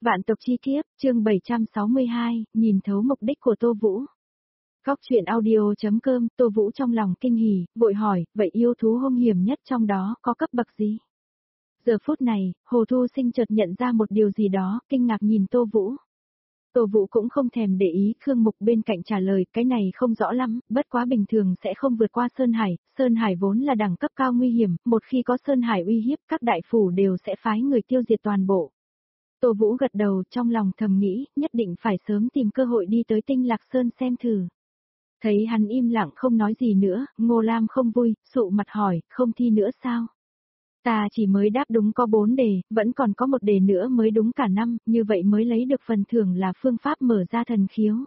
Vạn tộc chi kiếp, chương 762, nhìn thấu mục đích của Tô Vũ. Góc truyện audio.com, Tô Vũ trong lòng kinh hỉ, vội hỏi, vậy yêu thú hung hiểm nhất trong đó có cấp bậc gì? Giờ phút này, Hồ Thu Sinh chợt nhận ra một điều gì đó, kinh ngạc nhìn Tô Vũ. Tô Vũ cũng không thèm để ý, Khương Mục bên cạnh trả lời, cái này không rõ lắm, bất quá bình thường sẽ không vượt qua Sơn Hải vốn là đẳng cấp cao nguy hiểm, một khi có Sơn Hải uy hiếp, các đại phủ đều sẽ phái người tiêu diệt toàn bộ. Tô Vũ gật đầu, trong lòng thầm nghĩ, nhất định phải sớm tìm cơ hội đi tới Tinh Lạc Sơn xem thử. Thấy hắn im lặng không nói gì nữa, Ngô Lam không vui, sụ mặt hỏi, không thi nữa sao? Ta chỉ mới đáp đúng có 4 đề, vẫn còn có một đề nữa mới đúng cả 5, như vậy mới lấy được phần thưởng là phương pháp mở ra thần khiếu.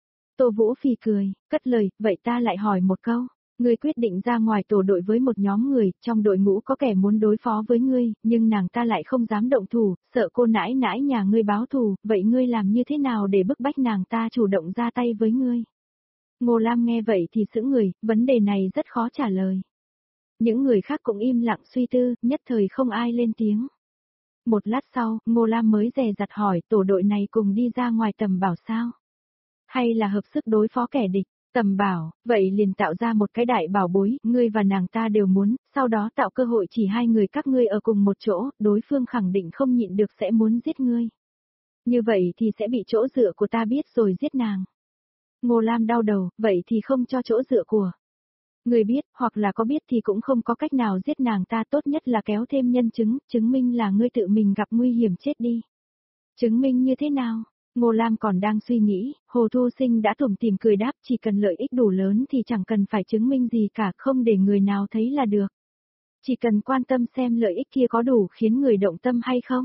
Tô Vũ phì cười, cất lời, vậy ta lại hỏi một câu. Ngươi quyết định ra ngoài tổ đội với một nhóm người, trong đội ngũ có kẻ muốn đối phó với ngươi, nhưng nàng ta lại không dám động thủ, sợ cô nãi nãi nhà ngươi báo thù, vậy ngươi làm như thế nào để bức bách nàng ta chủ động ra tay với ngươi? Ngô Lam nghe vậy thì sững người, vấn đề này rất khó trả lời. Những người khác cũng im lặng suy tư, nhất thời không ai lên tiếng. Một lát sau, Ngô Lam mới dè dặt hỏi tổ đội này cùng đi ra ngoài tầm bảo sao? Hay là hợp sức đối phó kẻ địch? Tầm bảo, vậy liền tạo ra một cái đại bảo bối, ngươi và nàng ta đều muốn, sau đó tạo cơ hội chỉ hai người các ngươi ở cùng một chỗ, đối phương khẳng định không nhịn được sẽ muốn giết ngươi. Như vậy thì sẽ bị chỗ dựa của ta biết rồi giết nàng. Ngô Lam đau đầu, vậy thì không cho chỗ dựa của ngươi biết, hoặc là có biết thì cũng không có cách nào giết nàng ta, tốt nhất là kéo thêm nhân chứng, chứng minh là ngươi tự mình gặp nguy hiểm chết đi. Chứng minh như thế nào? Ngô Lam còn đang suy nghĩ, Hồ Thu Sinh đã tủm tỉm cười đáp, chỉ cần lợi ích đủ lớn thì chẳng cần phải chứng minh gì cả, không để người nào thấy là được. Chỉ cần quan tâm xem lợi ích kia có đủ khiến người động tâm hay không.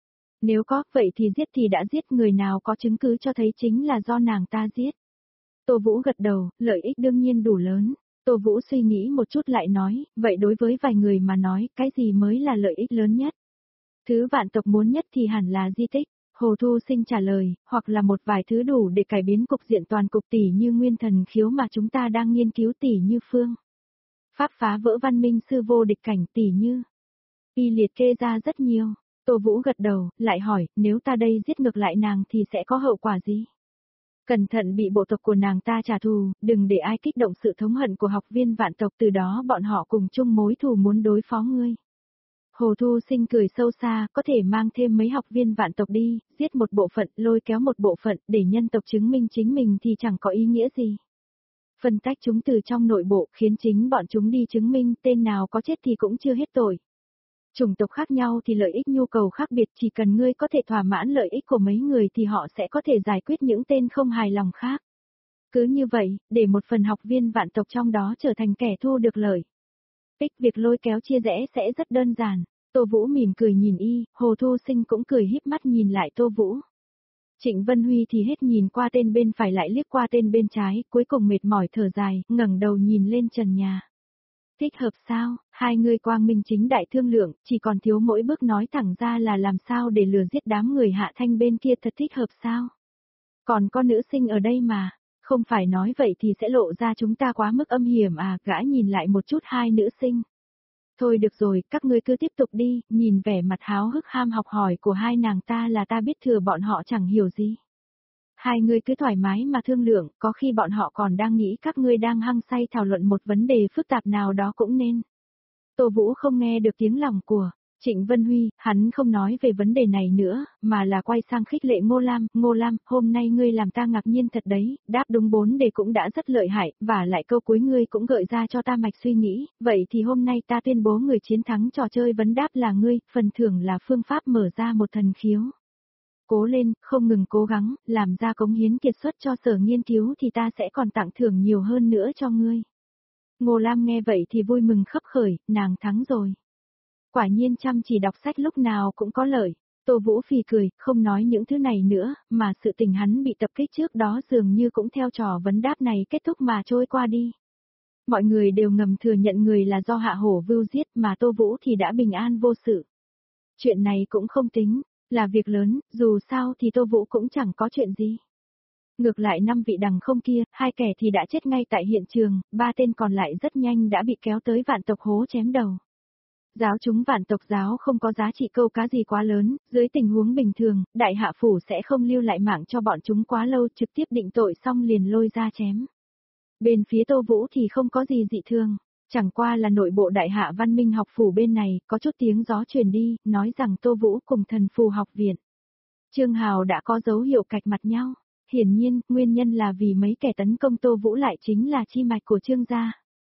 Nếu có, vậy thì giết thì đã giết, người nào có chứng cứ cho thấy chính là do nàng ta giết. Tô Vũ gật đầu, lợi ích đương nhiên đủ lớn. Tô Vũ suy nghĩ một chút lại nói, vậy đối với vài người mà nói, cái gì mới là lợi ích lớn nhất? Thứ vạn tộc muốn nhất thì hẳn là di tích. Hồ Thu Sinh trả lời, hoặc là một vài thứ đủ để cải biến cục diện toàn cục tỷ như nguyên thần khiếu mà chúng ta đang nghiên cứu tỷ như phương. Pháp phá vỡ văn minh sư vô địch cảnh tỷ như. Y liệt kê ra rất nhiều. Tô Vũ gật đầu, lại hỏi, nếu ta đây giết ngược lại nàng thì sẽ có hậu quả gì? Cẩn thận bị bộ tộc của nàng ta trả thù, đừng để ai kích động sự thống hận của học viên vạn tộc, từ đó bọn họ cùng chung mối thù muốn đối phó ngươi. Hồ Thu Sinh cười sâu xa, có thể mang thêm mấy học viên vạn tộc đi, giết một bộ phận, lôi kéo một bộ phận, để nhân tộc chứng minh chính mình thì chẳng có ý nghĩa gì. Phân tách chúng từ trong nội bộ, khiến chính bọn chúng đi chứng minh, tên nào có chết thì cũng chưa hết tội. Chủng tộc khác nhau thì lợi ích nhu cầu khác biệt, chỉ cần ngươi có thể thỏa mãn lợi ích của mấy người thì họ sẽ có thể giải quyết những tên không hài lòng khác. Cứ như vậy, để một phần học viên vạn tộc trong đó trở thành kẻ thu được lợi. Việc lôi kéo chia rẽ sẽ rất đơn giản. Tô Vũ mỉm cười nhìn y, Hồ Thu Sinh cũng cười híp mắt nhìn lại Tô Vũ. Trịnh Vân Huy thì hết nhìn qua tên bên phải lại liếc qua tên bên trái, cuối cùng mệt mỏi thở dài, ngẩng đầu nhìn lên trần nhà. Thích hợp sao? Hai người quang minh chính đại thương lượng, chỉ còn thiếu mỗi bước nói thẳng ra là làm sao để lừa giết đám người Hạ Thanh bên kia, thật thích hợp sao? Còn có nữ sinh ở đây mà, không phải nói vậy thì sẽ lộ ra chúng ta quá mức âm hiểm à, gã nhìn lại một chút hai nữ sinh. Thôi được rồi, các ngươi cứ tiếp tục đi, nhìn vẻ mặt háo hức ham học hỏi của hai nàng ta là ta biết thừa bọn họ chẳng hiểu gì. Hai người cứ thoải mái mà thương lượng, có khi bọn họ còn đang nghĩ các ngươi đang hăng say thảo luận một vấn đề phức tạp nào đó cũng nên. Tô Vũ không nghe được tiếng lòng của Trịnh Vân Huy, hắn không nói về vấn đề này nữa, mà là quay sang khích lệ Ngô Lam, hôm nay ngươi làm ta ngạc nhiên thật đấy, đáp đúng 4 đề cũng đã rất lợi hại, và lại câu cuối ngươi cũng gợi ra cho ta mạch suy nghĩ, vậy thì hôm nay ta tuyên bố người chiến thắng trò chơi vấn đáp là ngươi, phần thưởng là phương pháp mở ra một thần khiếu. Cố lên, không ngừng cố gắng, làm ra cống hiến kiệt xuất cho sở nghiên cứu thì ta sẽ còn tặng thưởng nhiều hơn nữa cho ngươi. Ngô Lam nghe vậy thì vui mừng khấp khởi, nàng thắng rồi. Quả nhiên chăm chỉ đọc sách lúc nào cũng có lợi. Tô Vũ phì cười, không nói những thứ này nữa, mà sự tình hắn bị tập kích trước đó dường như cũng theo trò vấn đáp này kết thúc mà trôi qua đi. Mọi người đều ngầm thừa nhận người là do Hạ Hổ Vưu giết, mà Tô Vũ thì đã bình an vô sự. Chuyện này cũng không tính là việc lớn, dù sao thì Tô Vũ cũng chẳng có chuyện gì. Ngược lại 5 vị đằng không kia, 2 kẻ thì đã chết ngay tại hiện trường, 3 tên còn lại rất nhanh đã bị kéo tới vạn tộc hố chém đầu. Giáo chúng Vạn Tộc giáo không có giá trị câu cá gì quá lớn, dưới tình huống bình thường, đại hạ phủ sẽ không lưu lại mạng cho bọn chúng quá lâu, trực tiếp định tội xong liền lôi ra chém. Bên phía Tô Vũ thì không có gì dị thường, chẳng qua là nội bộ đại hạ văn minh học phủ bên này, có chút tiếng gió truyền đi, nói rằng Tô Vũ cùng thần phù học viện. Trương Hào đã có dấu hiệu cạch mặt nhau, hiển nhiên, nguyên nhân là vì mấy kẻ tấn công Tô Vũ lại chính là chi mạch của Trương gia.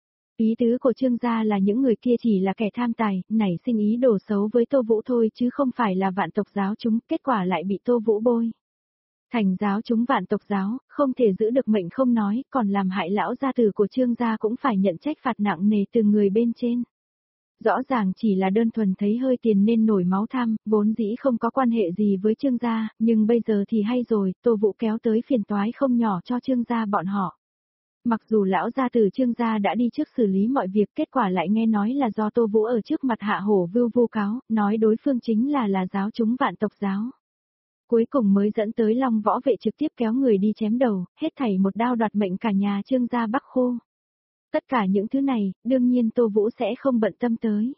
Ý tứ của Trương gia là những người kia chỉ là kẻ tham tài, nảy sinh ý đồ xấu với Tô Vũ thôi chứ không phải là Vạn Tộc giáo chúng, kết quả lại bị Tô Vũ bôi. Thành giáo chúng Vạn Tộc giáo, không thể giữ được mệnh không nói, còn làm hại lão gia tử của Trương gia cũng phải nhận trách phạt nặng nề từ người bên trên. Rõ ràng chỉ là đơn thuần thấy hơi tiền nên nổi máu tham, vốn dĩ không có quan hệ gì với Trương gia, nhưng bây giờ thì hay rồi, Tô Vũ kéo tới phiền toái không nhỏ cho Trương gia bọn họ. Mặc dù lão gia tử Trương gia đã đi trước xử lý mọi việc, kết quả lại nghe nói là do Tô Vũ ở trước mặt Hạ Hổ Vưu vu cáo, nói đối phương chính là giáo chúng Vạn Tộc giáo. Cuối cùng mới dẫn tới Long Võ vệ trực tiếp kéo người đi chém đầu, hết thảy một đao đoạt mệnh cả nhà Trương gia Bắc Khô. Tất cả những thứ này, đương nhiên Tô Vũ sẽ không bận tâm tới.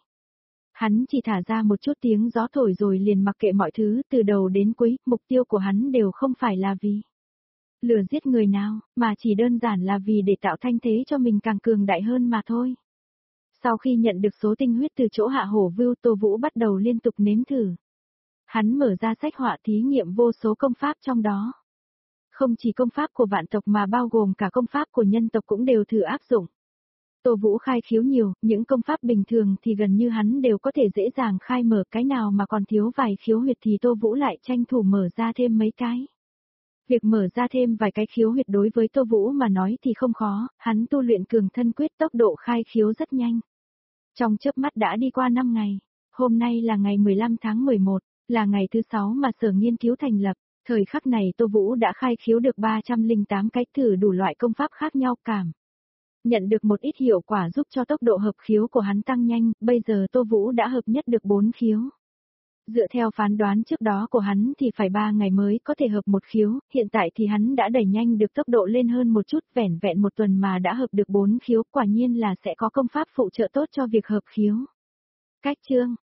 Hắn chỉ thả ra một chút tiếng gió thổi rồi liền mặc kệ mọi thứ, từ đầu đến cuối, mục tiêu của hắn đều không phải là vì lừa giết người nào, mà chỉ đơn giản là vì để tạo thanh thế cho mình càng cường đại hơn mà thôi. Sau khi nhận được số tinh huyết từ chỗ Hạ Hổ Vưu, Tô Vũ bắt đầu liên tục nếm thử. Hắn mở ra sách họa thí nghiệm vô số công pháp trong đó. Không chỉ công pháp của vạn tộc mà bao gồm cả công pháp của nhân tộc cũng đều thử áp dụng. Tô Vũ khai khiếu nhiều, những công pháp bình thường thì gần như hắn đều có thể dễ dàng khai mở, cái nào mà còn thiếu vài khiếu huyệt thì Tô Vũ lại tranh thủ mở ra thêm mấy cái. Việc mở ra thêm vài cái khiếu huyệt đối với Tô Vũ mà nói thì không khó, hắn tu luyện cường thân quyết tốc độ khai khiếu rất nhanh. Trong chớp mắt đã đi qua 5 ngày, hôm nay là ngày 15 tháng 11, là ngày thứ 6 mà sở nghiên cứu thành lập, thời khắc này Tô Vũ đã khai khiếu được 308 cái, thử đủ loại công pháp khác nhau cảm. Nhận được một ít hiệu quả giúp cho tốc độ hợp khiếu của hắn tăng nhanh, bây giờ Tô Vũ đã hợp nhất được 4 khiếu. Dựa theo phán đoán trước đó của hắn thì phải 3 ngày mới có thể hợp một khiếu, hiện tại thì hắn đã đẩy nhanh được tốc độ lên hơn một chút, vẻn vẹn một tuần mà đã hợp được 4 khiếu, quả nhiên là sẽ có công pháp phụ trợ tốt cho việc hợp khiếu. Cách chương